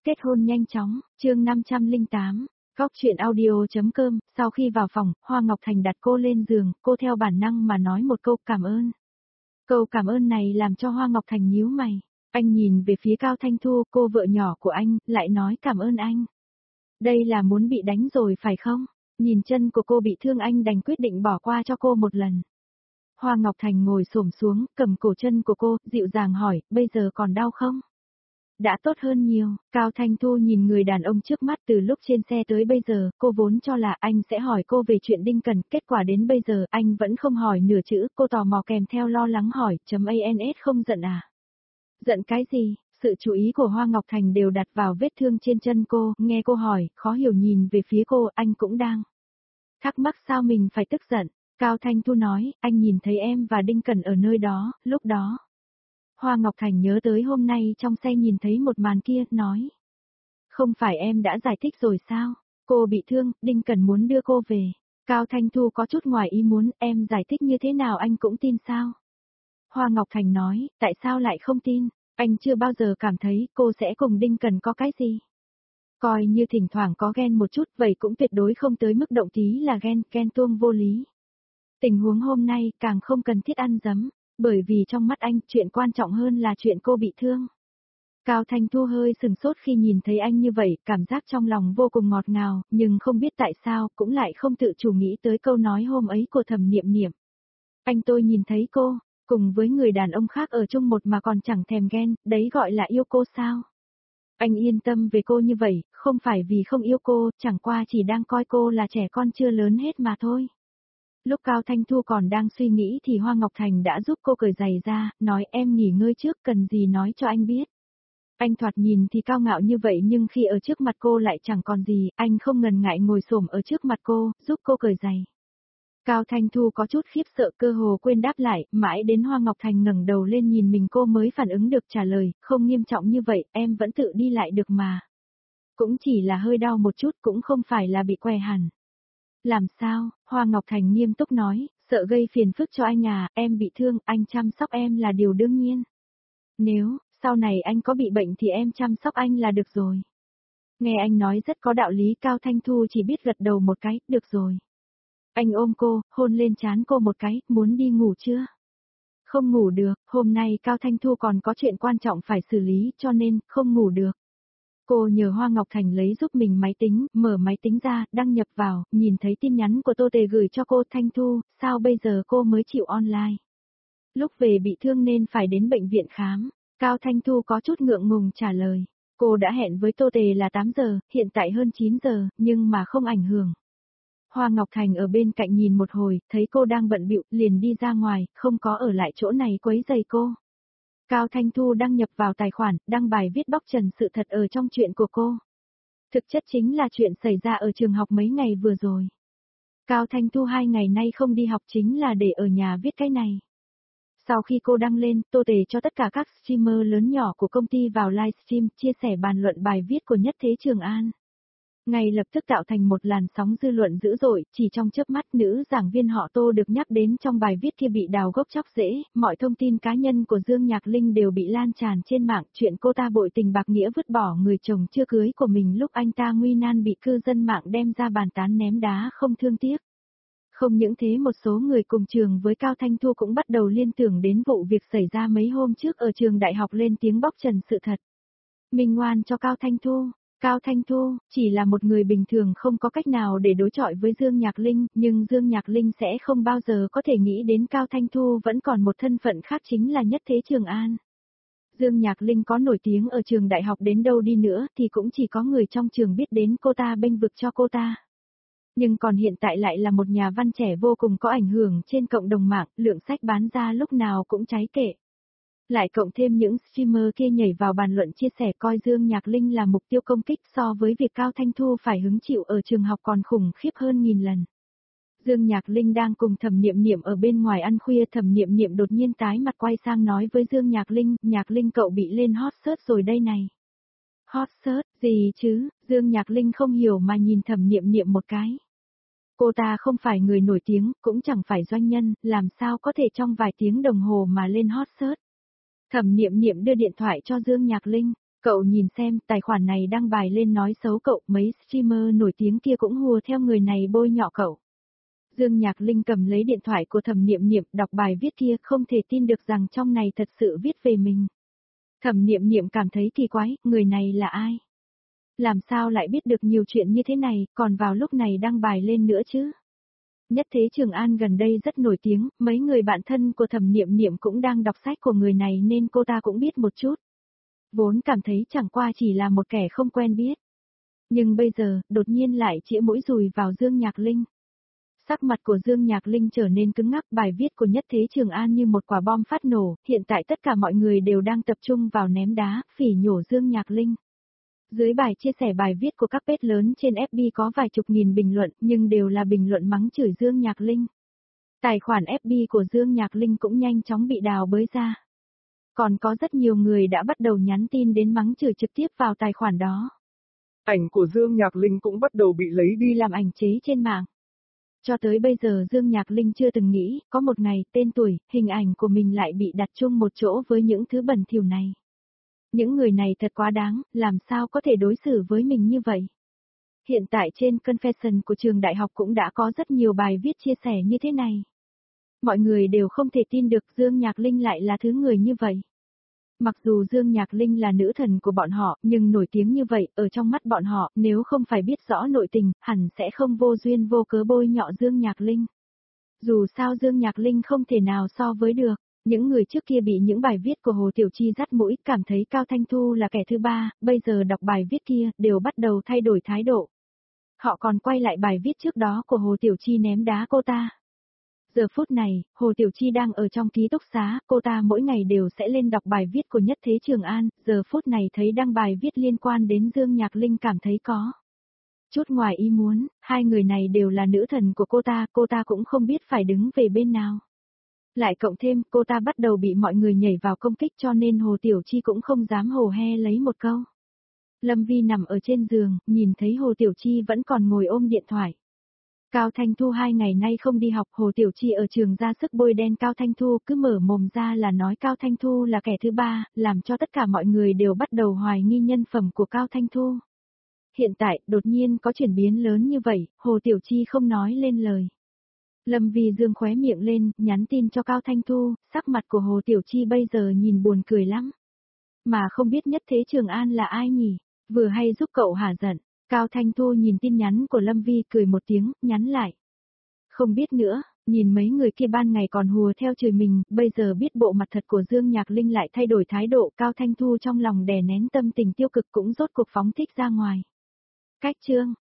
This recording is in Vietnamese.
Kết hôn nhanh chóng, chương 508, Góc chuyện audio.com, sau khi vào phòng, Hoa Ngọc Thành đặt cô lên giường, cô theo bản năng mà nói một câu cảm ơn. Câu cảm ơn này làm cho Hoa Ngọc Thành nhíu mày. Anh nhìn về phía Cao Thanh Thu, cô vợ nhỏ của anh, lại nói cảm ơn anh. Đây là muốn bị đánh rồi phải không? Nhìn chân của cô bị thương anh đành quyết định bỏ qua cho cô một lần. Hoa Ngọc Thành ngồi xổm xuống, cầm cổ chân của cô, dịu dàng hỏi, bây giờ còn đau không? Đã tốt hơn nhiều, Cao Thanh Thu nhìn người đàn ông trước mắt từ lúc trên xe tới bây giờ, cô vốn cho là anh sẽ hỏi cô về chuyện Đinh Cần, kết quả đến bây giờ anh vẫn không hỏi nửa chữ, cô tò mò kèm theo lo lắng hỏi, ans không giận à? Giận cái gì? Sự chú ý của Hoa Ngọc Thành đều đặt vào vết thương trên chân cô, nghe cô hỏi, khó hiểu nhìn về phía cô, anh cũng đang thắc mắc sao mình phải tức giận. Cao Thanh Thu nói, anh nhìn thấy em và Đinh Cần ở nơi đó, lúc đó. Hoa Ngọc Thành nhớ tới hôm nay trong xe nhìn thấy một màn kia, nói. Không phải em đã giải thích rồi sao? Cô bị thương, Đinh Cần muốn đưa cô về. Cao Thanh Thu có chút ngoài ý muốn, em giải thích như thế nào anh cũng tin sao? Hoa Ngọc Thành nói, tại sao lại không tin? Anh chưa bao giờ cảm thấy cô sẽ cùng Đinh Cần có cái gì. Coi như thỉnh thoảng có ghen một chút, vậy cũng tuyệt đối không tới mức động tí là ghen tuông vô lý. Tình huống hôm nay càng không cần thiết ăn dấm, bởi vì trong mắt anh chuyện quan trọng hơn là chuyện cô bị thương. Cao Thanh Thu hơi sừng sốt khi nhìn thấy anh như vậy, cảm giác trong lòng vô cùng ngọt ngào, nhưng không biết tại sao cũng lại không tự chủ nghĩ tới câu nói hôm ấy của Thẩm Niệm Niệm. Anh tôi nhìn thấy cô, cùng với người đàn ông khác ở chung một mà còn chẳng thèm ghen, đấy gọi là yêu cô sao? Anh yên tâm về cô như vậy, không phải vì không yêu cô, chẳng qua chỉ đang coi cô là trẻ con chưa lớn hết mà thôi. Lúc Cao Thanh Thu còn đang suy nghĩ thì Hoa Ngọc Thành đã giúp cô cởi giày ra, nói em nghỉ ngơi trước, cần gì nói cho anh biết. Anh thoạt nhìn thì cao ngạo như vậy nhưng khi ở trước mặt cô lại chẳng còn gì, anh không ngần ngại ngồi xổm ở trước mặt cô, giúp cô cởi giày. Cao Thanh Thu có chút khiếp sợ cơ hồ quên đáp lại, mãi đến Hoa Ngọc Thành ngẩng đầu lên nhìn mình cô mới phản ứng được trả lời, không nghiêm trọng như vậy, em vẫn tự đi lại được mà. Cũng chỉ là hơi đau một chút, cũng không phải là bị què hẳn. Làm sao? Hoa Ngọc Thành nghiêm túc nói, sợ gây phiền phức cho anh à, em bị thương, anh chăm sóc em là điều đương nhiên. Nếu, sau này anh có bị bệnh thì em chăm sóc anh là được rồi. Nghe anh nói rất có đạo lý, Cao Thanh Thu chỉ biết gật đầu một cái, được rồi. Anh ôm cô, hôn lên trán cô một cái, muốn đi ngủ chưa? Không ngủ được, hôm nay Cao Thanh Thu còn có chuyện quan trọng phải xử lý cho nên không ngủ được. Cô nhờ Hoa Ngọc Thành lấy giúp mình máy tính, mở máy tính ra, đăng nhập vào, nhìn thấy tin nhắn của Tô Tề gửi cho cô Thanh Thu, sao bây giờ cô mới chịu online? Lúc về bị thương nên phải đến bệnh viện khám. Cao Thanh Thu có chút ngượng ngùng trả lời. Cô đã hẹn với Tô Tề là 8 giờ, hiện tại hơn 9 giờ, nhưng mà không ảnh hưởng. Hoa Ngọc Thành ở bên cạnh nhìn một hồi, thấy cô đang bận bịu, liền đi ra ngoài, không có ở lại chỗ này quấy rầy cô. Cao Thanh Thu đăng nhập vào tài khoản, đăng bài viết bóc trần sự thật ở trong chuyện của cô. Thực chất chính là chuyện xảy ra ở trường học mấy ngày vừa rồi. Cao Thanh Thu 2 ngày nay không đi học chính là để ở nhà viết cái này. Sau khi cô đăng lên, Tô Tề cho tất cả các streamer lớn nhỏ của công ty vào livestream, chia sẻ bàn luận bài viết của Nhất Thế Trường An. Ngay lập tức tạo thành một làn sóng dư luận dữ dội, chỉ trong chớp mắt nữ giảng viên họ Tô được nhắc đến trong bài viết kia bị đào gốc chóc rễ, mọi thông tin cá nhân của Dương Nhạc Linh đều bị lan tràn trên mạng, chuyện cô ta bội tình bạc nghĩa vứt bỏ người chồng chưa cưới của mình lúc anh ta nguy nan bị cư dân mạng đem ra bàn tán ném đá không thương tiếc. Không những thế một số người cùng trường với Cao Thanh Thu cũng bắt đầu liên tưởng đến vụ việc xảy ra mấy hôm trước ở trường đại học lên tiếng bóc trần sự thật. Minh oan cho Cao Thanh Thu. Cao Thanh Thu, chỉ là một người bình thường không có cách nào để đối chọi với Dương Nhạc Linh, nhưng Dương Nhạc Linh sẽ không bao giờ có thể nghĩ đến Cao Thanh Thu vẫn còn một thân phận khác chính là Nhất Thế Trường An. Dương Nhạc Linh có nổi tiếng ở trường đại học đến đâu đi nữa thì cũng chỉ có người trong trường biết đến cô ta bênh vực cho cô ta. Nhưng còn hiện tại lại là một nhà văn trẻ vô cùng có ảnh hưởng trên cộng đồng mạng, lượng sách bán ra lúc nào cũng cháy kệ. Lại cộng thêm những streamer kia nhảy vào bàn luận chia sẻ coi Dương Nhạc Linh là mục tiêu công kích so với việc Cao Thanh Thu phải hứng chịu ở trường học còn khủng khiếp hơn nghìn lần. Dương Nhạc Linh đang cùng Thẩm Niệm Niệm ở bên ngoài ăn khuya, Thẩm Niệm Niệm đột nhiên tái mặt quay sang nói với Dương Nhạc Linh cậu bị lên hot search rồi đây này. Hot search, gì chứ? Dương Nhạc Linh không hiểu mà nhìn Thẩm Niệm Niệm một cái. Cô ta không phải người nổi tiếng, cũng chẳng phải doanh nhân, làm sao có thể trong vài tiếng đồng hồ mà lên hot search. Thẩm Niệm Niệm đưa điện thoại cho Dương Nhạc Linh. Cậu nhìn xem, tài khoản này đăng bài lên nói xấu cậu, mấy streamer nổi tiếng kia cũng hùa theo người này bôi nhọ cậu. Dương Nhạc Linh cầm lấy điện thoại của Thẩm Niệm Niệm, đọc bài viết kia, không thể tin được rằng trong này thật sự viết về mình. Thẩm Niệm Niệm cảm thấy kỳ quái, người này là ai? Làm sao lại biết được nhiều chuyện như thế này, còn vào lúc này đăng bài lên nữa chứ? Nhất Thế Trường An gần đây rất nổi tiếng, mấy người bạn thân của Thẩm Niệm Niệm cũng đang đọc sách của người này nên cô ta cũng biết một chút. Vốn cảm thấy chẳng qua chỉ là một kẻ không quen biết. Nhưng bây giờ, đột nhiên lại chĩa mũi dùi vào Dương Nhạc Linh. Sắc mặt của Dương Nhạc Linh trở nên cứng ngắc, bài viết của Nhất Thế Trường An như một quả bom phát nổ, hiện tại tất cả mọi người đều đang tập trung vào ném đá, phỉ nhổ Dương Nhạc Linh. Dưới bài chia sẻ bài viết của các page lớn trên FB có vài chục nghìn bình luận, nhưng đều là bình luận mắng chửi Dương Nhạc Linh. Tài khoản FB của Dương Nhạc Linh cũng nhanh chóng bị đào bới ra. Còn có rất nhiều người đã bắt đầu nhắn tin đến mắng chửi trực tiếp vào tài khoản đó. Ảnh của Dương Nhạc Linh cũng bắt đầu bị lấy đi làm ảnh chế trên mạng. Cho tới bây giờ Dương Nhạc Linh chưa từng nghĩ, có một ngày, tên tuổi, hình ảnh của mình lại bị đặt chung một chỗ với những thứ bẩn thỉu này. Những người này thật quá đáng, làm sao có thể đối xử với mình như vậy? Hiện tại trên Confession của trường đại học cũng đã có rất nhiều bài viết chia sẻ như thế này. Mọi người đều không thể tin được Dương Nhạc Linh lại là thứ người như vậy. Mặc dù Dương Nhạc Linh là nữ thần của bọn họ, nhưng nổi tiếng như vậy, ở trong mắt bọn họ, nếu không phải biết rõ nội tình, hẳn sẽ không vô duyên vô cớ bôi nhọ Dương Nhạc Linh. Dù sao Dương Nhạc Linh không thể nào so với được, những người trước kia bị những bài viết của Hồ Tiểu Chi dắt mũi, cảm thấy Cao Thanh Thu là kẻ thứ ba, bây giờ đọc bài viết kia, đều bắt đầu thay đổi thái độ. Họ còn quay lại bài viết trước đó của Hồ Tiểu Chi ném đá cô ta. Giờ phút này, Hồ Tiểu Chi đang ở trong ký túc xá, cô ta mỗi ngày đều sẽ lên đọc bài viết của Nhất Thế Trường An, giờ phút này thấy đăng bài viết liên quan đến Dương Nhạc Linh cảm thấy có chút ngoài ý muốn, hai người này đều là nữ thần của cô ta cũng không biết phải đứng về bên nào. Lại cộng thêm, cô ta bắt đầu bị mọi người nhảy vào công kích cho nên Hồ Tiểu Chi cũng không dám hồ he lấy một câu. Lâm Vi nằm ở trên giường, nhìn thấy Hồ Tiểu Chi vẫn còn ngồi ôm điện thoại. Cao Thanh Thu 2 ngày nay không đi học, Hồ Tiểu Chi ở trường ra sức bôi đen Cao Thanh Thu, cứ mở mồm ra là nói Cao Thanh Thu là kẻ thứ ba, làm cho tất cả mọi người đều bắt đầu hoài nghi nhân phẩm của Cao Thanh Thu. Hiện tại, đột nhiên có chuyển biến lớn như vậy, Hồ Tiểu Chi không nói lên lời. Lâm Vi dương khóe miệng lên, nhắn tin cho Cao Thanh Thu, sắc mặt của Hồ Tiểu Chi bây giờ nhìn buồn cười lắm. Mà không biết Nhất Thế Trường An là ai nhỉ, vừa hay giúp cậu hả giận. Cao Thanh Thu nhìn tin nhắn của Lâm Vi cười một tiếng, nhắn lại. Không biết nữa, nhìn mấy người kia ban ngày còn hùa theo chửi mình, bây giờ biết bộ mặt thật của Dương Nhạc Linh lại thay đổi thái độ, Cao Thanh Thu trong lòng đè nén tâm tình tiêu cực cũng rốt cuộc phóng thích ra ngoài. Cách chương